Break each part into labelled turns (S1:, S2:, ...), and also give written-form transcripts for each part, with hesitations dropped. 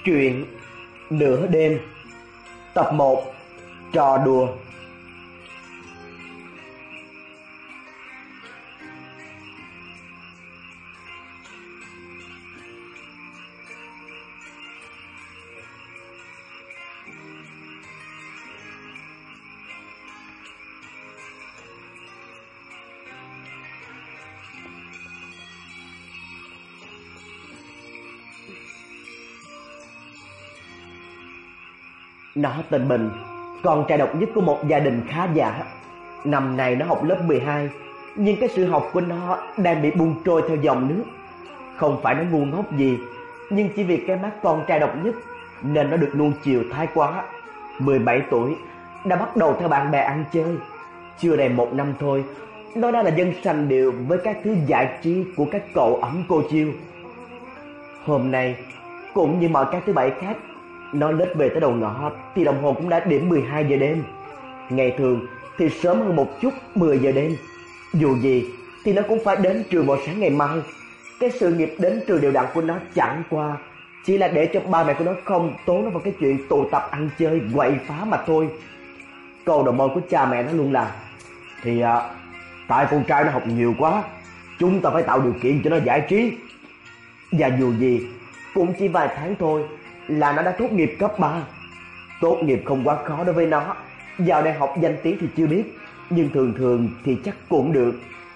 S1: Chuyện Nửa Đêm, tập 1, Trò Đùa. Nó tên Bình, con trai độc nhất của một gia đình khá giả. Năm nay nó học lớp 12, nhưng cái sự học của nó đang bị buông trôi theo dòng nước. Không phải nó ngu ngốc gì, nhưng chỉ vì cái mắt con trai độc nhất nên nó được nuông chiều thái quá. 17 tuổi đã bắt đầu theo bạn bè ăn chơi. Chưa đầy 1 năm thôi, nó đã là dân sành điệu với các thứ giải trí của các cậu ấm cô chiêu. Hôm nay cũng như mọi các thứ bảy khác, nó lết về tới đầu ngõ thì đồng hồ cũng đã điểm 12 giờ đêm. Ngày thường thì sớm hơn một chút, 10 giờ đêm. Dù gì thì nó cũng phải đến trường vào sáng ngày mai. Cái sự nghiệp đến trường đều đặn của nó chẳng qua chỉ là để cho ba mẹ của nó không tố nó vào cái chuyện tụ tập ăn chơi quậy phá mà thôi. Câu đầu môi của cha mẹ nó luôn là tại con trai nó học nhiều quá, chúng ta phải tạo điều kiện cho nó giải trí. Và dù gì cũng chỉ vài tháng thôi là nó đã tốt nghiệp cấp 3. Tốt nghiệp không quá khó đối với nó. Vào đại học danh tiếng thì chưa biết, nhưng thường thường thì chắc cũng được.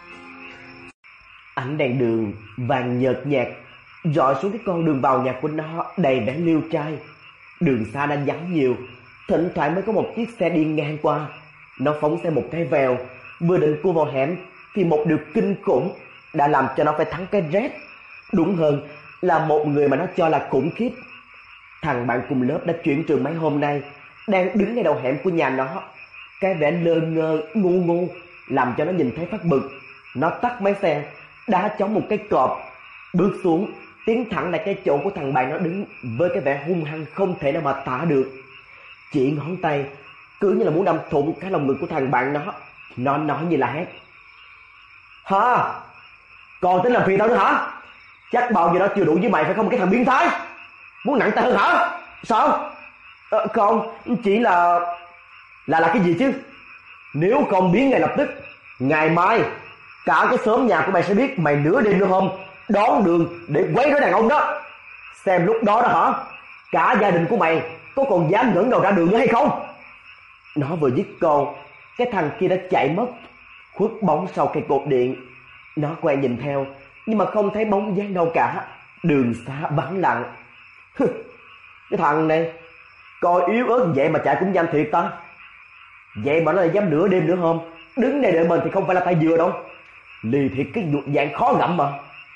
S1: Ánh đèn đường vàng nhợt nhạt rọi xuống cái con đường vào nhà của nó đầy vẻ liêu trai. Đường xa đã vắng nhiều, thỉnh thoảng mới có một chiếc xe đi ngang qua. Nó phóng xe một cái vèo, vừa định cua vào hẻm thì một điều kinh khủng đã làm cho nó phải thắng cái rét. Đúng hơn là một người mà nó cho là khủng khiếp. Thằng bạn cùng lớp đã chuyển trường mấy hôm nay đang đứng ngay đầu hẻm của nhà nó. Cái vẻ lơ ngơ ngu ngu làm cho nó nhìn thấy phát bực. Nó tắt máy xe, đá chóng một cái cọp, bước xuống, tiến thẳng lại cái chỗ của thằng bạn nó đứng với cái vẻ hung hăng không thể nào mà tả được. Chỉ ngón tay cứ như là muốn đâm thủng cái lồng ngực của thằng bạn nó. Nó nói như là hét: "Hả? Còn tính làm phiền tao nữa hả? Chắc bao giờ đó chưa đủ với mày phải không, cái thằng biến thái? Muốn nặng tay hơn hả? Sao?" Không, chỉ là cái gì chứ? Nếu không biến ngay lập tức, ngày mai cả cái xóm nhà của mày sẽ biết mày nửa đêm nửa hôm đón đường để quấy rối đàn ông đó. Xem lúc đó đó hả, cả gia đình của mày có còn dám ngẩng đầu ra đường nữa hay không?" Nó vừa dứt câu, cái thằng kia đã chạy mất, khuất bóng sau cây cột điện. Nó quay nhìn theo, nhưng mà không thấy bóng dáng đâu cả. Đường xá vắng lặng. Cái thằng này coi yếu ớt vậy mà chạy cũng nhanh thiệt ta. Vậy mà nó lại dám nửa đêm nửa hôm đứng đây đợi mình thì không phải là tay vừa đâu. Lì thiệt cái ruột dạng khó ngậm mà.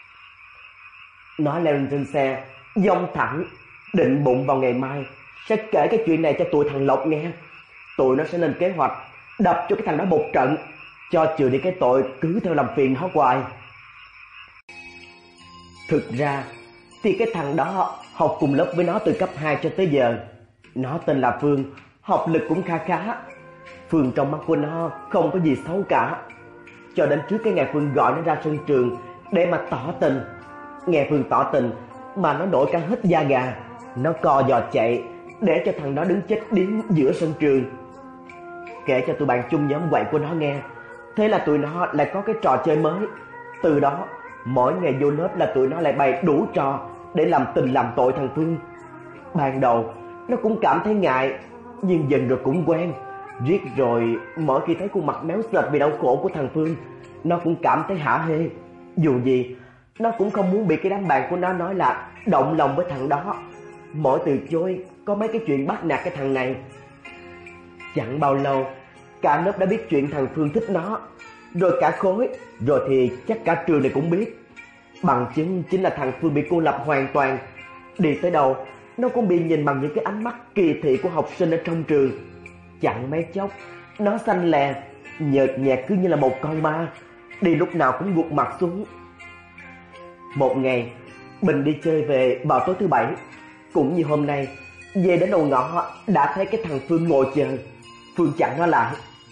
S1: Nó leo lên trên xe, dông thẳng, định bụng vào ngày mai sẽ kể cái chuyện này cho tụi thằng Lộc nghe. Tụi nó sẽ lên kế hoạch đập cho cái thằng đó một trận, cho chừa đi cái tội cứ theo làm phiền nó hoài. Thực ra thì cái thằng đó học cùng lớp với nó từ cấp 2 cho tới giờ. Nó tên là Phương, học lực cũng khá khá. Phương trong mắt của nó không có gì xấu cả. Cho đến trước cái ngày Phương gọi nó ra sân trường để mà tỏ tình. Nghe Phương tỏ tình mà nó nổi cả hết da gà. Nó co giò chạy để cho thằng đó đứng chết điếng giữa sân trường. Kể cho tụi bạn chung nhóm quậy của nó nghe. Thế là tụi nó lại có cái trò chơi mới. Từ đó mỗi ngày vô lớp là tụi nó lại bày đủ trò để làm tình làm tội thằng Phương. Ban đầu nó cũng cảm thấy ngại, nhưng dần rồi cũng quen. Riết rồi mỗi khi thấy khuôn mặt méo sệt vì đau khổ của thằng Phương, nó cũng cảm thấy hả hê. Dù gì nó cũng không muốn bị cái đám bạn của nó nói là động lòng với thằng đó. Mỗi từ chối có mấy cái chuyện bắt nạt cái thằng này. Chẳng bao lâu cả lớp đã biết chuyện thằng Phương thích nó. Rồi cả khối, rồi thì chắc cả trường này cũng biết. Bằng chứng chính là thằng Phương bị cô lập hoàn toàn. Đi tới đâu nó cũng bị nhìn bằng những cái ánh mắt kỳ thị của học sinh ở trong trường. Chẳng mấy chốc nó xanh lè, nhợt nhạt cứ như là một con ma, đi lúc nào cũng gục mặt xuống. Một ngày Bình đi chơi về vào tối thứ Bảy. Cũng như hôm nay, về đến đầu ngõ đã thấy cái thằng Phương ngồi chờ. Phương chặn nó lại: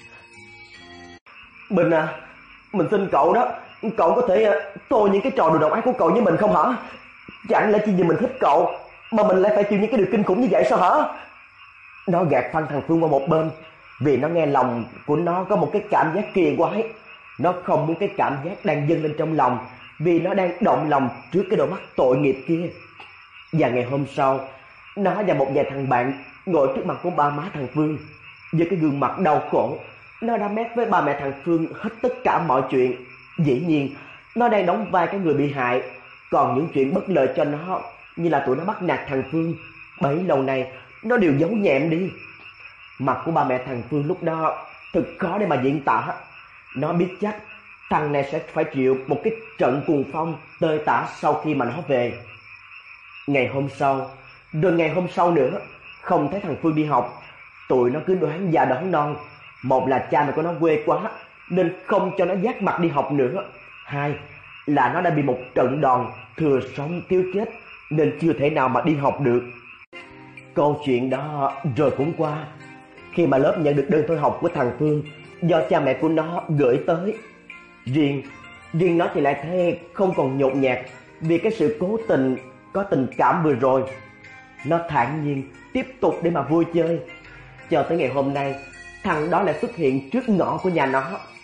S1: "Bình à, mình xin cậu đó, cậu có thể tô những cái trò đùa độc ác của cậu với mình không hả? Chẳng lẽ chỉ vì mình thích cậu mà mình lại phải chịu những cái điều kinh khủng như vậy sao hả? Nó gạt phăng thằng Phương qua một bên, vì nó nghe lòng của nó có một cái cảm giác kỳ quái. Nó không muốn cái cảm giác đang dâng lên trong lòng, vì nó đang động lòng trước cái đôi mắt tội nghiệp kia. Và ngày hôm sau, nó và một vài thằng bạn ngồi trước mặt của ba má thằng Phương. Với cái gương mặt đau khổ, nó đã mét với ba mẹ thằng Phương hết tất cả mọi chuyện. Dĩ nhiên, nó đang đóng vai cái người bị hại. Còn những chuyện bất lợi cho nó, như là tụi nó bắt nạt thằng Phương, bấy lâu nay nó đều giấu nhẹm đi. Mặt của ba mẹ thằng Phương lúc đó thật khó để mà diễn tả. Nó biết chắc thằng này sẽ phải chịu một cái trận cuồng phong tơi tả sau khi mà nó về. Ngày hôm sau, rồi ngày hôm sau nữa, không thấy thằng Phương đi học. Tụi nó cứ đoán già đoán non. Một là cha mẹ của nó quê quá nên không cho nó vác mặt đi học nữa. Hai là nó đã bị một trận đòn thừa sống thiếu chết nên chưa thể nào mà đi học được. Câu chuyện đó rồi cũng qua. Khi mà lớp nhận được đơn thôi học của thằng Phương do cha mẹ của nó gửi tới, riêng nó thì lại thấy không còn nhột nhạt vì cái sự cố tình có tình cảm vừa rồi. Nó thản nhiên tiếp tục để mà vui chơi. Cho tới ngày hôm nay, thằng đó lại xuất hiện trước ngõ của nhà nó.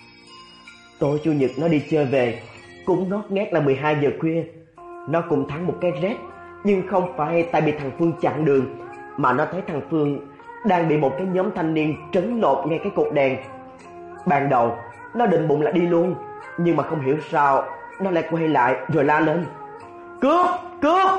S1: Tối chủ nhật nó đi chơi về, cũng ngót nghét là 12 giờ khuya. Nó cũng thắng một cái rét, nhưng không phải tại bị thằng Phương chặn đường, mà nó thấy thằng Phương đang bị một cái nhóm thanh niên trấn lột ngay cái cột đèn. Ban đầu nó định bụng là đi luôn, nhưng mà không hiểu sao nó lại quay lại rồi la lên: "Cướp! Cướp!"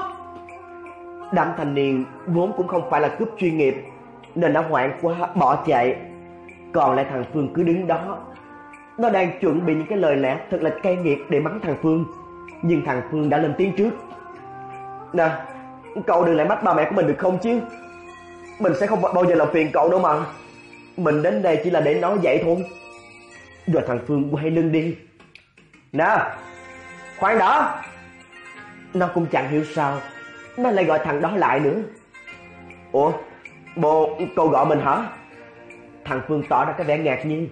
S1: Đám thanh niên vốn cũng không phải là cướp chuyên nghiệp nên đã hoảng quá bỏ chạy. Còn lại thằng Phương cứ đứng đó. Nó đang chuẩn bị những cái lời lẽ thật là cay nghiệt để mắng thằng Phương, nhưng thằng Phương đã lên tiếng trước: "Nè, cậu đừng lại mách ba mẹ của mình được không chứ? Mình sẽ không bao giờ làm phiền cậu đâu mà. Mình đến đây chỉ là để nói vậy thôi." Rồi thằng Phương quay lưng đi. "Nè, khoan đã." Nó cũng chẳng hiểu sao nó lại gọi thằng đó lại nữa. "Ủa, bộ cậu gọi mình hả?" Thằng Phương tỏ ra cái vẻ ngạc nhiên.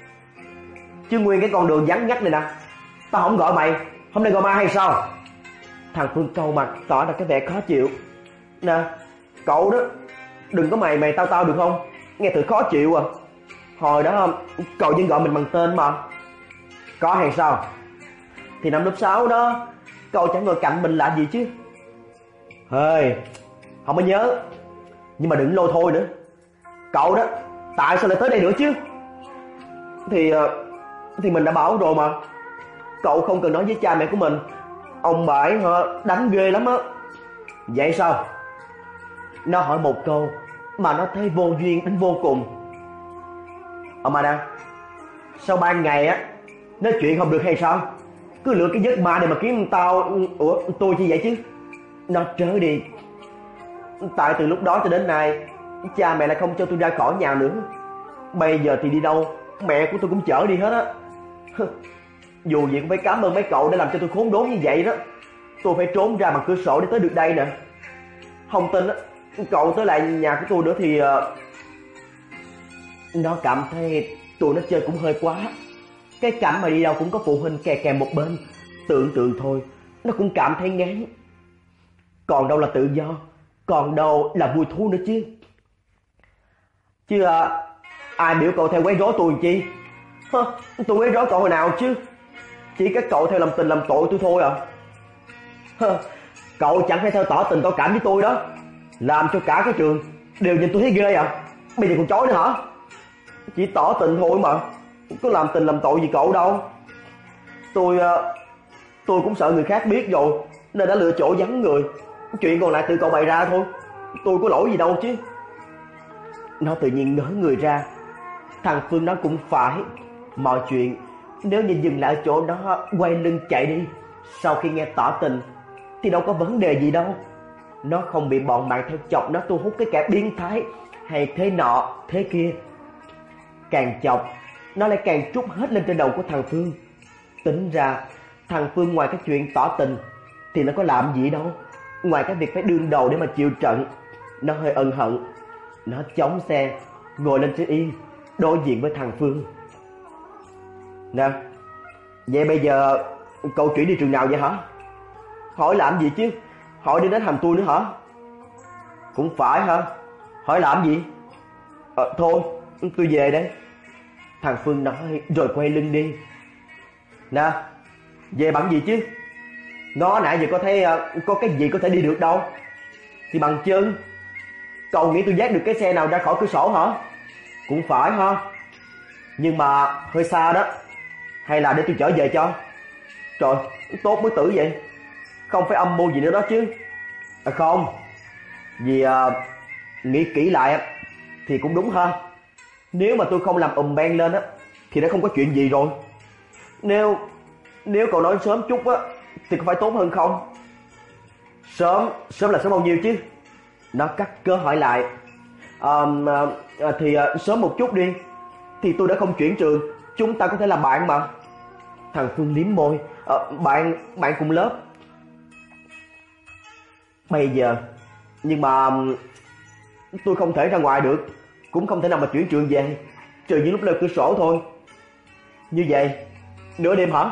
S1: "Chứ nguyên cái con đường vắng ngắt này nè, tao không gọi mày, hôm nay gọi ma hay sao?" Thằng Phương cau mặt tỏ ra cái vẻ khó chịu. "Nè, cậu đó, đừng có mày tao được không? Nghe thật khó chịu à. Hồi đó cậu vẫn gọi mình bằng tên mà." "Có hay sao? Thì năm lớp 6 đó, cậu chẳng ngồi cạnh mình là gì chứ." "Hơi, không có nhớ. Nhưng mà đừng lôi thôi nữa. Cậu đó, tại sao lại tới đây nữa chứ?" Thì mình đã bảo rồi mà. Cậu không cần nói với cha mẹ của mình. Ông bà ấy đánh ghê lắm á." "Vậy sao?" Nó hỏi một câu mà nó thấy vô duyên đến vô cùng. Mà nè, sao ban ngày á nói chuyện không được hay sao? Cứ lựa cái giấc ma để mà kiếm tao. Ủa, tôi chi vậy chứ?" Nó trớ đi. "Tại từ lúc đó cho đến nay, cha mẹ lại không cho tôi ra khỏi nhà nữa. Bây giờ thì đi đâu mẹ của tôi cũng chở đi hết á. Dù gì cũng phải cảm ơn mấy cậu đã làm cho tôi khốn đốn như vậy đó. Tôi phải trốn ra bằng cửa sổ để tới được đây nè. Không tin á, cậu tới lại nhà của tôi nữa thì..." Nó cảm thấy tụi nó chơi cũng hơi quá. Cái cảnh mà đi đâu cũng có phụ huynh kè kè một bên, tưởng tượng thôi nó cũng cảm thấy ngán. Còn đâu là tự do, còn đâu là vui thú nữa chứ. Ai biểu cậu theo quấy rối tôi làm chi? Tôi quấy rối cậu hồi nào chứ? Chỉ các cậu theo làm tình làm tội tôi thôi à. Cậu chẳng phải theo tỏ tình tỏ cảm với tôi đó, làm cho cả cái trường đều nhìn tôi thấy ghê à. Bây giờ còn chối nữa hả? Chỉ tỏ tình thôi mà, có làm tình làm tội gì cậu đâu. Tôi cũng sợ người khác biết rồi nên đã lựa chỗ vắng người. Chuyện còn lại tự cậu bày ra thôi, tôi có lỗi gì đâu chứ." Nó tự nhiên ngớ người ra. Thằng Phương nó cũng phải. Mọi chuyện nếu như dừng lại ở chỗ đó quay lưng chạy đi sau khi nghe tỏ tình thì đâu có vấn đề gì đâu. Nó không bị bọn bạn theo chọc nó thu hút cái kẻ biến thái hay thế nọ thế kia. Càng chọc nó lại càng trút hết lên trên đầu của thằng Phương. Tính ra thằng Phương ngoài cái chuyện tỏ tình thì nó có làm gì đâu, ngoài cái việc phải đương đầu để mà chịu trận. Nó hơi ân hận. Nó chống xe ngồi lên trên yên đối diện với thằng Phương. "Nè, vậy bây giờ cậu chuyển đi trường nào vậy hả?" "Hỏi làm gì chứ, hỏi đi đến hầm tôi nữa hả?" Cũng phải hả? Hỏi làm gì? Thôi, tôi về đây. Thằng Phương nói rồi quay lưng đi. Nè, về bằng gì chứ? Nó nãy giờ có thấy có cái gì có thể đi được đâu. Thì bằng chân. Cậu nghĩ tôi vác được cái xe nào ra khỏi cửa sổ hả? Cũng phải ha. Nhưng mà hơi xa đó. Hay là để tôi chở về cho? Trời, tốt mới tử vậy. Không phải âm mưu gì nữa đó chứ? Không. Vì nghĩ kỹ lại thì cũng đúng ha. Nếu mà tôi không làm beng lên thì đã không có chuyện gì rồi. Nếu cậu nói sớm chút thì có phải tốt hơn không? Sớm là sớm bao nhiêu chứ? Nó cắt cớ hỏi lại. Thì sớm một chút đi. Thì tôi đã không chuyển trường, chúng ta có thể làm bạn mà. Thằng Phương liếm môi. Bạn cùng lớp. Bây giờ. Nhưng mà tôi không thể ra ngoài được, cũng không thể nào mà chuyển trường về, trừ những lúc leo cửa sổ thôi. Như vậy nửa đêm hả?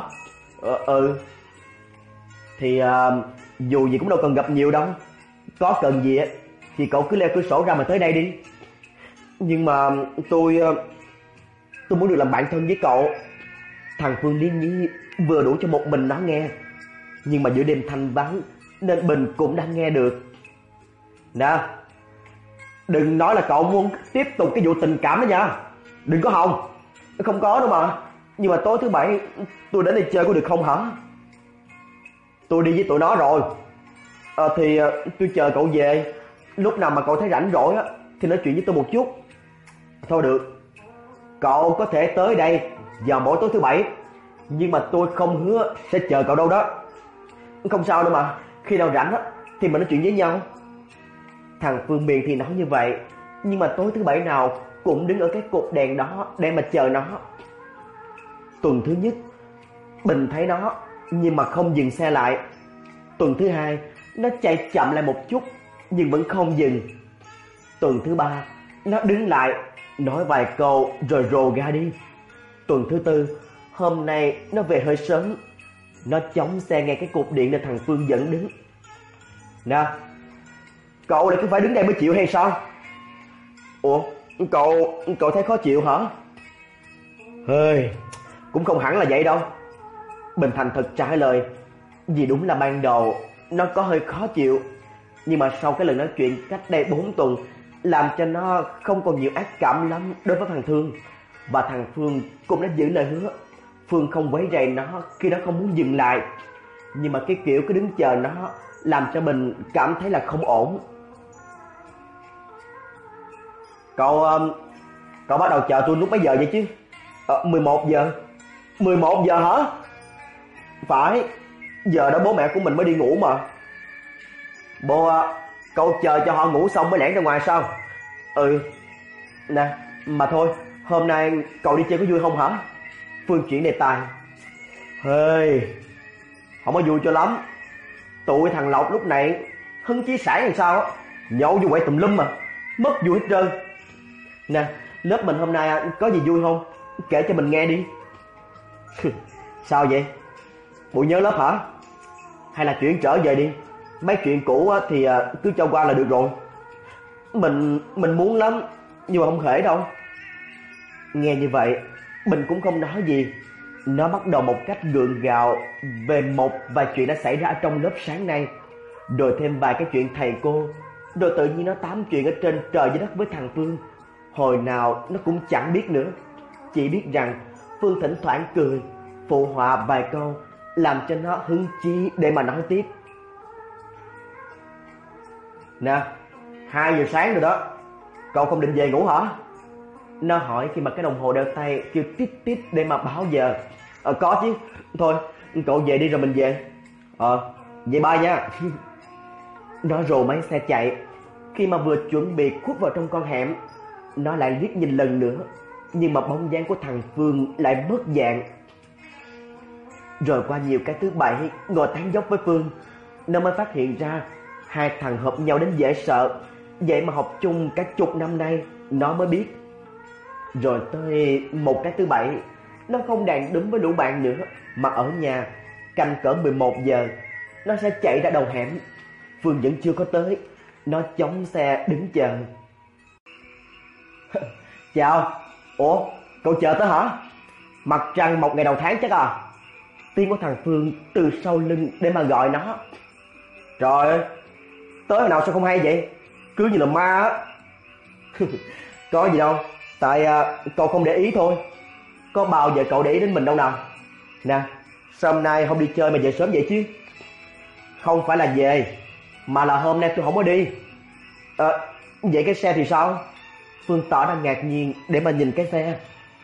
S1: Thì dù gì cũng đâu cần gặp nhiều đâu. Có cần gì thì cậu cứ leo cửa sổ ra mà tới đây đi. Nhưng mà tôi muốn được làm bạn thân với cậu. Thằng Phương Liên Nhi vừa đủ cho một mình nó nghe, nhưng mà giữa đêm thanh vắng nên Bình cũng đang nghe được. Nè, đừng nói là cậu muốn tiếp tục cái vụ tình cảm đó nha. Đừng có hòng. Không có đâu mà. Nhưng mà tối thứ bảy tôi đến đây chơi có được không hả? Tôi đi với tụi nó rồi. Thì tôi chờ cậu về. Lúc nào mà cậu thấy rảnh rỗi thì nói chuyện với tôi một chút. Thôi được. Cậu có thể tới đây vào mỗi tối thứ bảy, nhưng mà tôi không hứa sẽ chờ cậu đâu đó. Không sao đâu mà. Khi nào rảnh thì mình nói chuyện với nhau. Thằng Phương miệng thì nói như vậy, nhưng mà tối thứ bảy nào cũng đứng ở cái cột đèn đó để mà chờ nó. Tuần thứ nhất Bình thấy nó nhưng mà không dừng xe lại. Tuần thứ hai nó chạy chậm lại một chút nhưng vẫn không dừng. Tuần thứ ba nó đứng lại nói vài câu rồi rồ ga đi. Tuần thứ tư, hôm nay nó về hơi sớm. Nó chống xe ngay cái cột điện để thằng Phương dẫn đứng. Nè, cậu lại cứ phải đứng đây mới chịu hay sao? Ủa, cậu thấy khó chịu hả? Hơi, cũng không hẳn là vậy đâu. Bình thành thật trả lời. Vì đúng là ban đầu nó có hơi khó chịu, nhưng mà sau cái lần nói chuyện cách đây 4 tuần làm cho nó không còn nhiều ác cảm lắm đối với thằng Thương. Và thằng Phương cũng đã giữ lời hứa. Phương không quấy rầy nó khi nó không muốn dừng lại. Nhưng mà cái kiểu cứ đứng chờ nó làm cho Bình cảm thấy là không ổn. Cậu bắt đầu chờ tôi lúc mấy giờ vậy chứ? 11 giờ. 11 giờ hả? Phải, giờ đó bố mẹ của mình mới đi ngủ mà. Cậu chờ cho họ ngủ xong mới lẻn ra ngoài sao? Nè, mà thôi, hôm nay cậu đi chơi có vui không hả? Phương chuyển đề tài. Không có vui cho lắm. Tụi thằng Lộc lúc này hứng chí sản làm sao á, nhậu vô quậy tùm lum mà, mất vui hết trơn. Nè, lớp mình hôm nay có gì vui không? Kể cho mình nghe đi. Sao vậy? Bộ nhớ lớp hả? Hay là chuyển trở về đi. Mấy chuyện cũ thì cứ cho qua là được rồi. Mình muốn lắm, nhưng mà không thể đâu. Nghe như vậy, Bình cũng không nói gì. Nó bắt đầu một cách gượng gạo về một vài chuyện đã xảy ra ở trong lớp sáng nay, rồi thêm vài cái chuyện thầy cô, rồi tự nhiên nó tám chuyện ở trên trời dưới đất với thằng Phương. Hồi nào nó cũng chẳng biết nữa, chỉ biết rằng Phương thỉnh thoảng cười, phụ họa vài câu, làm cho nó hứng chí để mà nói tiếp. Nè, 2 giờ sáng rồi đó. Cậu không định về ngủ hả? Nó hỏi khi mà cái đồng hồ đeo tay kêu tít tít để mà báo giờ. Có chứ. Thôi, cậu về đi rồi mình về. Vậy bye nha. Nó rồ máy xe chạy. Khi mà vừa chuẩn bị khuất vào trong con hẻm, nó lại liếc nhìn lần nữa, nhưng mà bóng dáng của thằng Phương lại mất dạng. Rồi qua nhiều cái thứ bảy ngồi tán dốc với Phương, nó mới phát hiện ra hai thằng hợp nhau đến dễ sợ. Vậy mà học chung cả chục năm nay, nó mới biết. Rồi tới một cái thứ bảy, nó không đàn đúng với lũ bạn nữa, mà ở nhà canh cỡ 11 giờ nó sẽ chạy ra đầu hẻm. Phương vẫn chưa có tới. Nó chống xe đứng chờ. Chào. Ủa, cậu chờ tới hả? Mặt trăng một ngày đầu tháng chắc à? Tiếng của thằng Phương từ sau lưng để mà gọi nó. Trời ơi, tới hồi nào sao không hay vậy? Cứ như là ma á. Có gì đâu, tại cậu không để ý thôi. Có bao giờ cậu để ý đến mình đâu nào? Nè, sao hôm nay không đi chơi mà về sớm vậy chứ? Không phải là về, mà là hôm nay tôi không có đi. Vậy cái xe thì sao? Phương tỏ ra ngạc nhiên để mà nhìn cái xe.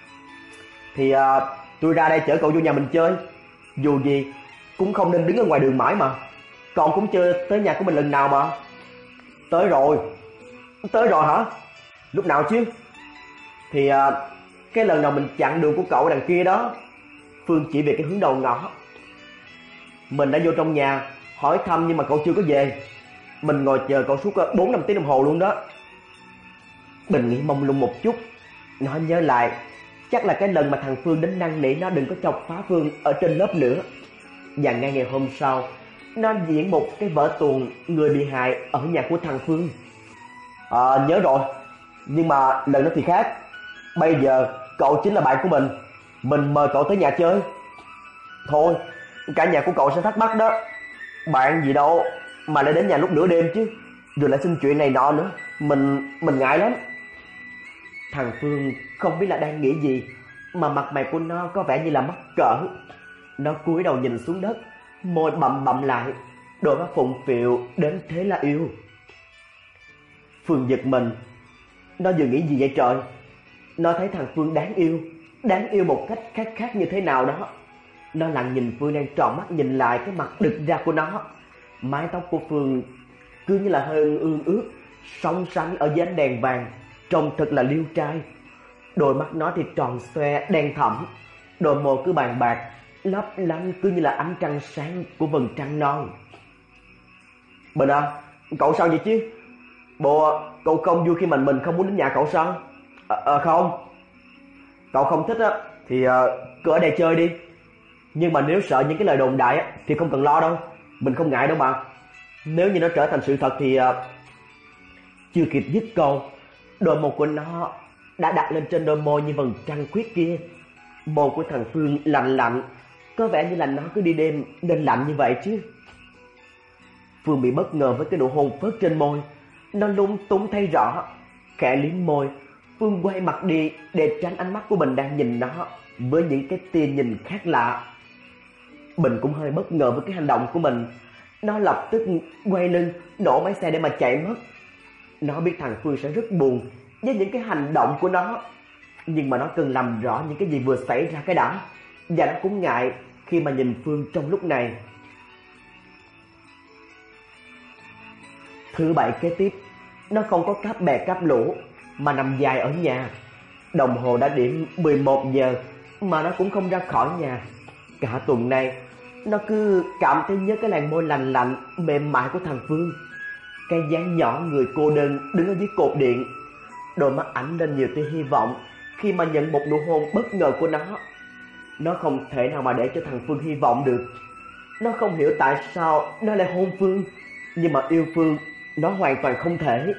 S1: Thì tôi ra đây chở cậu vô nhà mình chơi. Dù gì cũng không nên đứng ở ngoài đường mãi mà. Cậu cũng chưa tới nhà của mình lần nào mà. Tới rồi. Tới rồi hả? Lúc nào chứ? Thì cái lần nào mình chặn đường của cậu đằng kia đó. Phương chỉ về cái hướng đầu ngõ. Mình đã vô trong nhà hỏi thăm nhưng mà cậu chưa có về. Mình ngồi chờ cậu suốt 4-5 tiếng đồng hồ luôn đó. Bình nghĩ mông lung một chút. Nó nhớ lại, chắc là cái lần mà thằng Phương đến năn nỉ nó đừng có chọc phá Phương ở trên lớp nữa. Và ngay ngày hôm sau, nó diễn một cái vở tuồng người bị hại ở nhà của thằng Phương. Nhớ rồi. Nhưng mà lần đó thì khác. Bây giờ cậu chính là bạn của mình mời cậu tới nhà chơi. Thôi, cả nhà của cậu sẽ thắc mắc đó. Bạn gì đâu mà lại đến nhà lúc nửa đêm chứ. Rồi lại xin chuyện này nọ nữa. Mình ngại lắm. Thằng Phương không biết là đang nghĩ gì, mà mặt mày của nó có vẻ như là mắc cỡ. Nó cúi đầu nhìn xuống đất, môi bậm bậm lại, đôi mắt phụng phịu đến thế là yêu. Phương giật mình. Nó vừa nghĩ gì vậy trời? Nó thấy thằng Phương đáng yêu một cách khác như thế nào đó. Nó lặng nhìn Phương đang tròn mắt nhìn lại cái mặt đực ra của nó. Mái tóc của Phương cứ như là hơi ương ướt, sóng sánh ở dưới ánh đèn vàng, trông thật là liêu trai. Đôi mắt nó thì tròn xoe đen thẫm, đôi môi cứ bàn bạc, lấp lánh cứ như là ánh trăng sáng của vầng trăng non. Bình à, cậu sao vậy chứ? Bộ cậu không vui khi mình không muốn đến nhà cậu sao? Không. Cậu không thích á thì cứ ở đây chơi đi. Nhưng mà nếu sợ những cái lời đồn đại á thì không cần lo đâu. Mình không ngại đâu mà. Nếu như nó trở thành sự thật thì chưa kịp dứt câu, đôi môi của nó đã đặt lên trên đôi môi như vầng trăng khuyết kia. Môi của thằng Phương lạnh lạnh, có vẻ như là nó cứ đi đêm nên lạnh như vậy chứ. Phương bị bất ngờ với cái nụ hôn phớt trên môi. Nó lúng túng thấy rõ. Khẽ liếm môi, Phương quay mặt đi để tránh ánh mắt của Bình đang nhìn nó với những cái tia nhìn khác lạ. Bình cũng hơi bất ngờ với cái hành động của mình. Nó lập tức quay lưng, nổ máy xe để mà chạy mất. Nó biết thằng Phương sẽ rất buồn với những cái hành động của nó, nhưng mà nó cần làm rõ những cái gì vừa xảy ra cái đã. Và nó cũng ngại khi mà nhìn Phương trong lúc này. Thứ bảy kế tiếp, nó không có cáp bè cáp lũ mà nằm dài ở nhà. Đồng hồ đã điểm 11 giờ mà nó cũng không ra khỏi nhà. Cả tuần nay nó cứ cảm thấy nhớ cái làn môi lành lạnh mềm mại của thằng Phương. Cái dáng nhỏ người cô đơn đứng ở dưới cột điện. Đôi mắt ánh lên nhiều tia hy vọng khi mà nhận một nụ hôn bất ngờ của nó. Nó không thể nào mà để cho thằng Phương hy vọng được. Nó không hiểu tại sao nó lại hôn Phương, nhưng mà yêu Phương nó hoàn toàn không thể.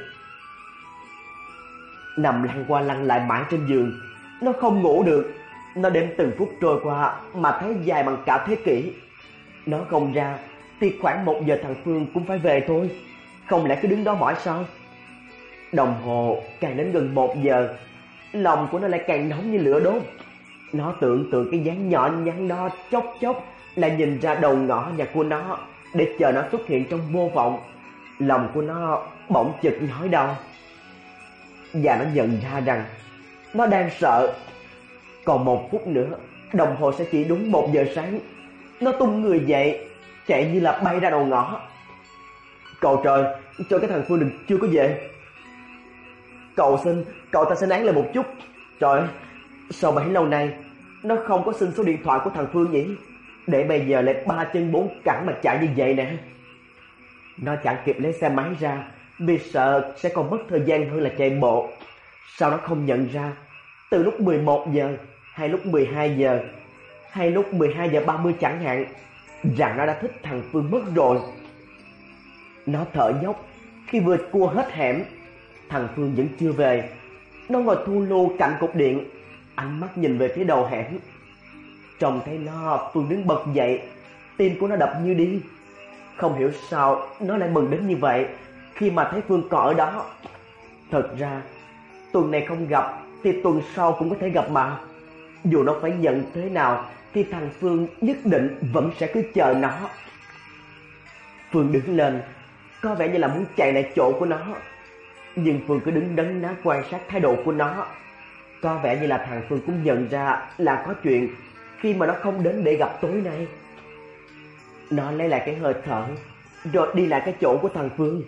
S1: Nằm lăn qua lăn lại mãi trên giường, nó không ngủ được. Nó đếm từng phút trôi qua mà thấy dài bằng cả thế kỷ. Nó không ra thì khoảng 1 giờ thằng Phương cũng phải về thôi. Không lẽ cứ đứng đó mãi sao? Đồng hồ càng đến gần 1 giờ, lòng của nó lại càng nóng như lửa đốt. Nó tưởng tượng cái dáng nhỏ nhắn đó chốc chốc lại nhìn ra đầu ngõ nhà của nó để chờ nó xuất hiện trong vô vọng. Lòng của nó bỗng chực nhói đau. Và nó nhận ra rằng nó đang sợ. Còn 1 phút nữa, đồng hồ sẽ chỉ đúng 1 giờ sáng. Nó tung người dậy, chạy như là bay ra đầu ngõ. Cầu trời, cho cái thằng Phương đừng chưa có về. Cầu xin, cậu ta xin án lại một chút. Trời ơi, sao bấy lâu nay nó không có xin số điện thoại của thằng Phương nhỉ? Để bây giờ lại 3 chân 4 cẳng mà chạy như vậy nè. Nó chẳng kịp lấy xe máy ra vì sợ sẽ còn mất thời gian hơn là chạy bộ. Sao nó không nhận ra từ lúc 11 giờ hay lúc 12 giờ hay lúc 12 giờ 30 chẳng hạn rằng nó đã thích thằng Phương mất rồi. Nó thở dốc Khi vừa cua hết hẻm, thằng Phương vẫn chưa về. Nó ngồi thu lu cạnh cột điện, ánh mắt nhìn về phía đầu hẻm. Trông thấy nó, Phương đứng bật dậy, tim của nó đập như điên. Không hiểu sao nó lại mừng đến như vậy khi mà thấy Phương còn ở đó. Thật ra tuần này không gặp thì tuần sau cũng có thể gặp mà. Dù nó phải nhận thế nào thì thằng Phương nhất định vẫn sẽ cứ chờ nó. Phương đứng lên, có vẻ như là muốn chạy lại chỗ của nó. Nhưng Phương cứ đứng đấn ná quan sát thái độ của nó. Có vẻ như là thằng Phương cũng nhận ra là có chuyện khi mà nó không đến để gặp tối nay. Nó lấy lại cái hơi thở, rồi đi lại cái chỗ của thằng Phương.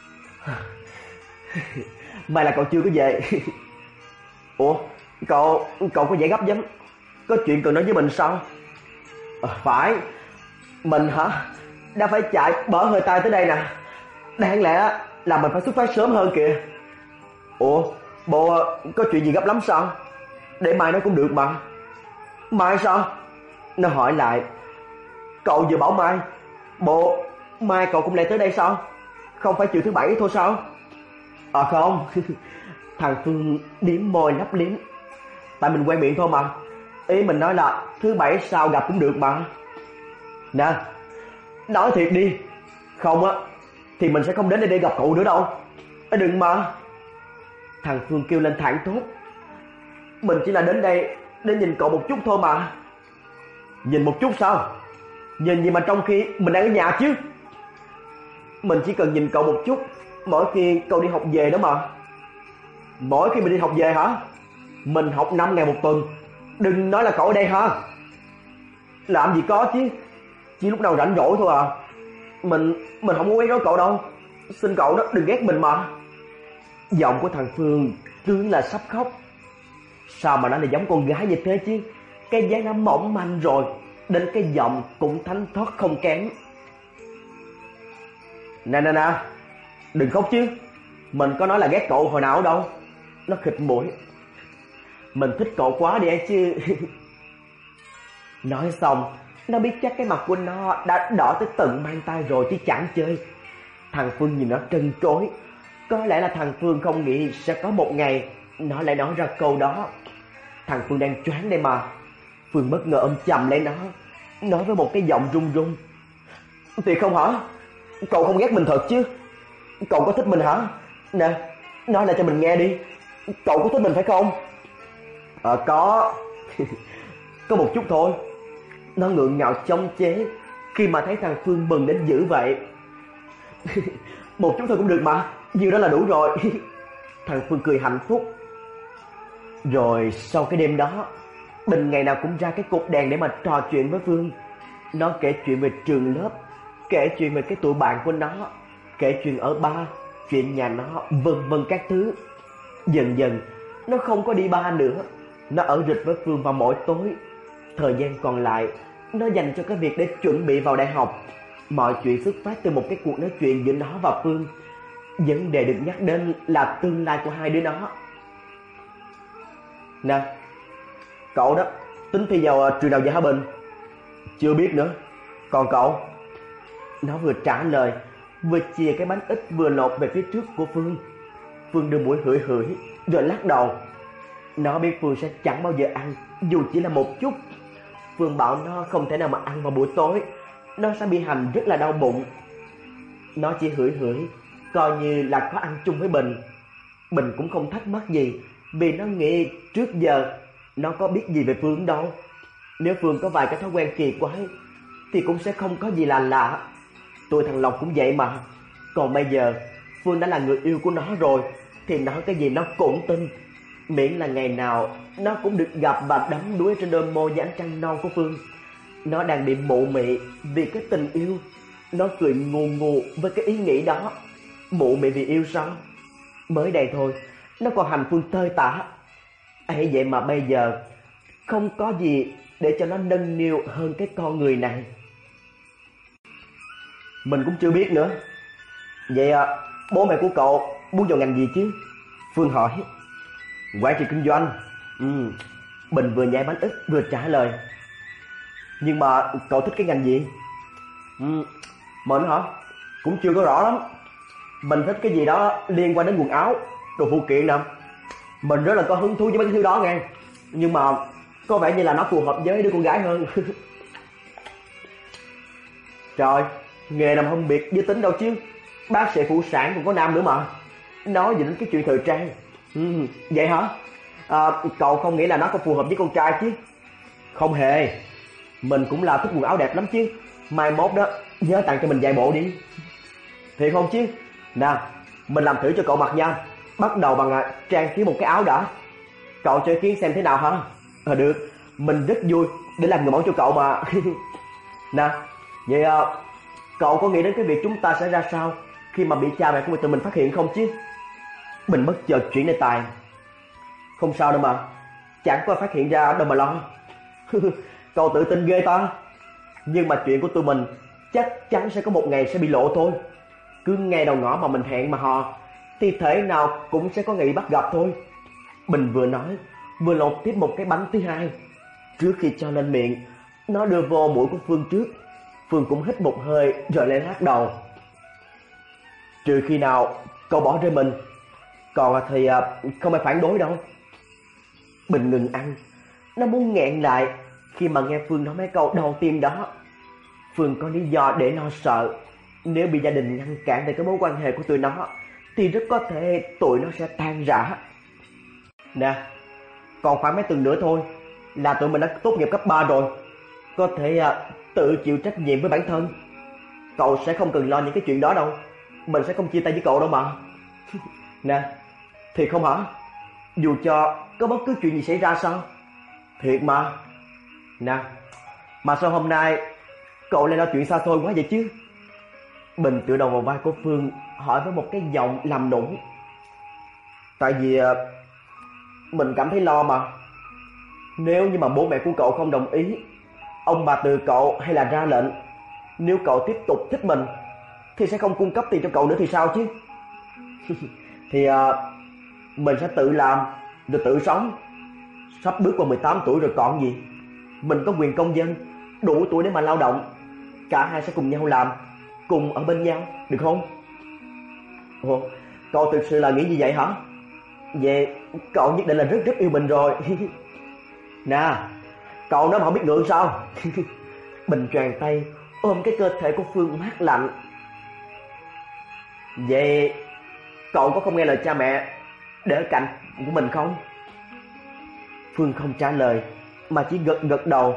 S1: May là cậu chưa có về. Ủa, cậu có vẻ gấp lắm. Có chuyện cần nói với mình sao? Phải. Mình hả? Đã phải chạy bở hơi tai tới đây nè. Đáng lẽ là mình phải xuất phát sớm hơn kìa. Ủa, bộ có chuyện gì gấp lắm sao? Để mai nó cũng được mà. Mai sao? Nó hỏi lại. Cậu vừa bảo mai. Bộ mai cậu cũng lại tới đây sao? Không phải chiều thứ bảy thôi sao? Không. Thằng Phương liếm môi lấp liếm. Tại mình quen miệng thôi mà. Ý mình nói là thứ bảy sau gặp cũng được mà. Nè, nói thiệt đi. Không á thì mình sẽ không đến đây để gặp cậu nữa đâu. Đừng mà. Thằng Phương kêu lên thảng thốt. Mình chỉ là đến đây để nhìn cậu một chút thôi mà. Nhìn một chút sao? Nhìn gì mà trong khi mình đang ở nhà chứ. Mình chỉ cần nhìn cậu một chút mỗi khi cậu đi học về đó mà. Mỗi khi mình đi học về hả? Mình học 5 ngày một tuần. Đừng nói là cậu ở đây hả? Làm gì có chứ. Chỉ lúc nào rảnh rỗi thôi à. Mình không muốn quấy rối cậu đâu. Xin cậu đó đừng ghét mình mà. Giọng của thằng Phương cứ là sắp khóc. Sao mà nó lại giống con gái như thế chứ. Cái dáng nó mỏng manh rồi, đến cái giọng cũng thánh thót không kém. Nè, đừng khóc chứ. Mình có nói là ghét cậu hồi nào đâu. Nó khịt mũi. Mình thích cậu quá đi ấy chứ. Nói xong, nó biết chắc cái mặt của nó đã đỏ tới tận mang tay rồi chứ chẳng chơi. Thằng Phương nhìn nó trân trối. Có lẽ là thằng Phương không nghĩ sẽ có một ngày nó lại nói ra câu đó. Thằng Phương đang choáng đây mà. Phương bất ngờ ôm chầm lấy nó, nói với một cái giọng run run. Thì không hả? Cậu không ghét mình thật chứ? Cậu có thích mình hả? Nè, nói lại cho mình nghe đi. Cậu có thích mình phải không? Có. Có một chút thôi. Nó ngượng ngạo chống chế khi mà thấy thằng Phương mừng đến dữ vậy. Một chút thôi cũng được mà, nhiêu đó là đủ rồi. Thằng Phương cười hạnh phúc. Rồi sau cái đêm đó, Bình ngày nào cũng ra cái cột đèn để mà trò chuyện với Phương. Nó kể chuyện về trường lớp, kể chuyện về cái tụi bạn của nó, kể chuyện ở bar, chuyện nhà nó, vân vân các thứ. Dần dần nó không có đi bar nữa. Nó ở rịch với Phương vào mỗi tối. Thời gian còn lại nó dành cho cái việc để chuẩn bị vào đại học. Mọi chuyện xuất phát từ một cái cuộc nói chuyện giữa nó và Phương. Vấn đề được nhắc đến là tương lai của hai đứa nó. Nè, cậu đó tính thi vào trường nào vậy hả Bình? Chưa biết nữa. Còn cậu? Nó vừa trả lời, vừa chìa cái bánh ít vừa lột về phía trước của Phương. Phương đưa mũi hửi hửi rồi lắc đầu. Nó biết Phương sẽ chẳng bao giờ ăn, dù chỉ là một chút. Phương bảo nó không thể nào mà ăn vào buổi tối, nó sẽ bị hành rất là đau bụng. Nó chỉ hửi hửi, coi như là có ăn chung với Bình. Bình cũng không thắc mắc gì, vì nó nghĩ trước giờ nó có biết gì về Phương đâu. Nếu Phương có vài cái thói quen kỳ quái thì cũng sẽ không có gì là lạ. Tôi thằng Lộc cũng vậy mà. Còn bây giờ Phương đã là người yêu của nó rồi thì nói cái gì nó cũng tin. Miễn là ngày nào nó cũng được gặp và đắm đuối trên đôi môi với ánh trăng non của Phương. Nó đang bị mụ mị vì cái tình yêu. Nó cười ngù ngù với cái ý nghĩ đó. Mụ mị vì yêu sao? Mới đây thôi nó còn hành Phương tơi tả. Ấy vậy mà bây giờ không có gì để cho nó nâng niu hơn cái con người này. Mình cũng chưa biết nữa. Vậy bố mẹ của cậu muốn vào ngành gì chứ? Phương hỏi. Quản trị kinh doanh. Bình vừa nhai bánh ít vừa trả lời. Nhưng mà cậu thích cái ngành gì? Mình hả? Cũng chưa có rõ lắm. Mình thích cái gì đó liên quan đến quần áo, đồ phụ kiện nè. Mình rất là có hứng thú với mấy cái thứ đó nghe. Nhưng mà có vẻ như là nó phù hợp với đứa con gái hơn. Trời, nghề nào không biệt giới tính đâu chứ. Bác sĩ phụ sản còn có nam nữa mà. Nói gì đến cái chuyện thời trang. Vậy hả? Cậu không nghĩ là nó có phù hợp với con trai chứ? Không hề. Mình cũng là thích quần áo đẹp lắm chứ. Mai mốt đó, nhớ tặng cho mình vài bộ đi. Thiệt không chứ? Nào, mình làm thử cho cậu mặc nha. Bắt đầu bằng trang trí một cái áo đã. Cậu cho ý kiến xem thế nào hả? Được, mình rất vui để làm người mẫu cho cậu mà. Nè, vậy cậu có nghĩ đến cái việc chúng ta sẽ ra sao khi mà bị cha mẹ của tụi mình phát hiện không chứ? Mình bất chợt chuyển đề tài. Không sao đâu mà, chẳng có ai phát hiện ra đâu mà lo. Cậu tự tin ghê ta. Nhưng mà chuyện của tụi mình chắc chắn sẽ có một ngày sẽ bị lộ thôi. Cứ ngay đầu ngõ mà mình hẹn mà hò thì thể nào cũng sẽ có ngày bắt gặp thôi. Bình vừa nói vừa lột tiếp một cái bánh thứ hai. Trước khi cho lên miệng, nó đưa vô mũi của Phương trước. Phương cũng hít một hơi rồi lên lắc đầu. Trừ khi nào cậu bỏ rơi mình, còn thì không ai phản đối đâu. Bình ngừng ăn. Nó muốn nghẹn lại khi mà nghe Phương nói mấy câu đầu tiên đó. Phương có lý do để lo sợ. Nếu bị gia đình ngăn cản về cái mối quan hệ của tụi nó thì rất có thể tụi nó sẽ tan rã. Nè, còn khoảng mấy tuần nữa thôi là tụi mình đã tốt nghiệp cấp 3 rồi. Có thể tự chịu trách nhiệm với bản thân. Cậu sẽ không cần lo những cái chuyện đó đâu. Mình sẽ không chia tay với cậu đâu mà. Nè, thiệt không hả? Dù cho có bất cứ chuyện gì xảy ra sao? Thiệt mà. Nè, mà sao hôm nay cậu lại lo chuyện xa xôi quá vậy chứ? Bình tựa đầu vào vai của Phương, hỏi với một cái giọng làm nũng. Tại vì mình cảm thấy lo mà. Nếu như mà bố mẹ của cậu không đồng ý, ông bà từ cậu hay là ra lệnh, nếu cậu tiếp tục thích mình thì sẽ không cung cấp tiền cho cậu nữa thì sao chứ? Thì mình sẽ tự làm rồi tự sống. Sắp bước qua 18 tuổi rồi còn gì. Mình có quyền công dân, đủ tuổi để mà lao động. Cả hai sẽ cùng nhau làm, cùng ở bên nhau, được không? Ồ, cậu thực sự là nghĩ như vậy hả? Vậy cậu nhất định là rất yêu mình rồi. Nè, cậu nói mà không biết ngượng sao? Bình choàng tay ôm cái cơ thể của Phương mát lạnh. Vậy cậu có không nghe lời cha mẹ để ở cạnh của mình không? Phương không trả lời mà chỉ gật đầu.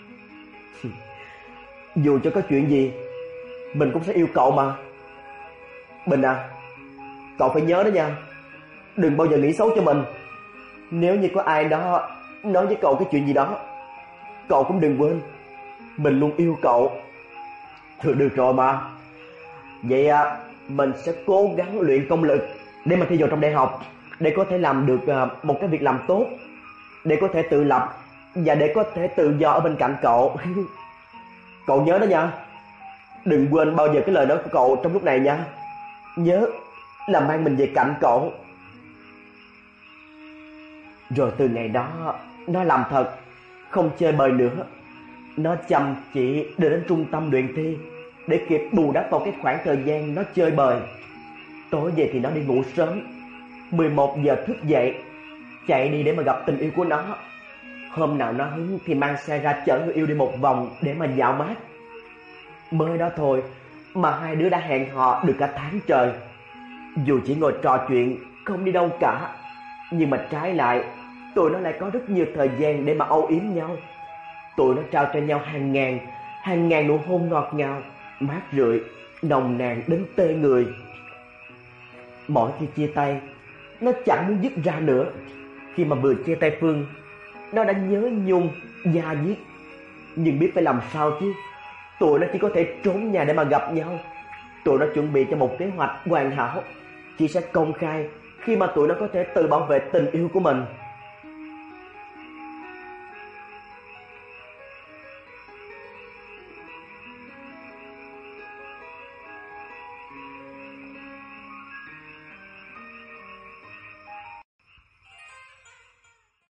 S1: Dù cho có chuyện gì mình cũng sẽ yêu cậu mà. Bình à, cậu phải nhớ đó nha. Đừng bao giờ nghĩ xấu cho mình. Nếu như có ai đó nói với cậu cái chuyện gì đó, cậu cũng đừng quên mình luôn yêu cậu. Được rồi mà. Vậy mình sẽ cố gắng luyện công lực để mà thi vào trong đại học, để có thể làm được một cái việc làm tốt, để có thể tự lập và để có thể tự do ở bên cạnh cậu. Cậu nhớ đó nha. Đừng quên bao giờ cái lời nói của cậu trong lúc này nha. Nhớ là mang mình về cạnh cậu. Rồi từ ngày đó nó làm thật, không chơi bời nữa. Nó chăm chỉ đến trung tâm luyện thi để kịp bù đắp vào cái khoảng thời gian nó chơi bời. Tối về thì nó đi ngủ sớm, 11 giờ thức dậy, chạy đi để mà gặp tình yêu của nó. Hôm nào nó hứng thì mang xe ra chở người yêu đi một vòng để mà dạo mát. Mới đó thôi mà hai đứa đã hẹn hò được cả tháng trời. Dù chỉ ngồi trò chuyện, không đi đâu cả, nhưng mà trái lại tụi nó lại có rất nhiều thời gian để mà âu yếm nhau. Tụi nó trao cho nhau hàng ngàn nụ hôn ngọt ngào, mát rượi, nồng nàn đến tê người. Mỗi khi chia tay, nó chẳng muốn dứt ra nữa. Khi mà vừa chia tay Phương, nó đã nhớ nhung, da diết. Nhưng biết phải làm sao chứ. Tụi nó chỉ có thể trốn nhà để mà gặp nhau. Tụi nó chuẩn bị cho một kế hoạch hoàn hảo, chỉ sẽ công khai khi mà tụi nó có thể tự bảo vệ tình yêu của mình.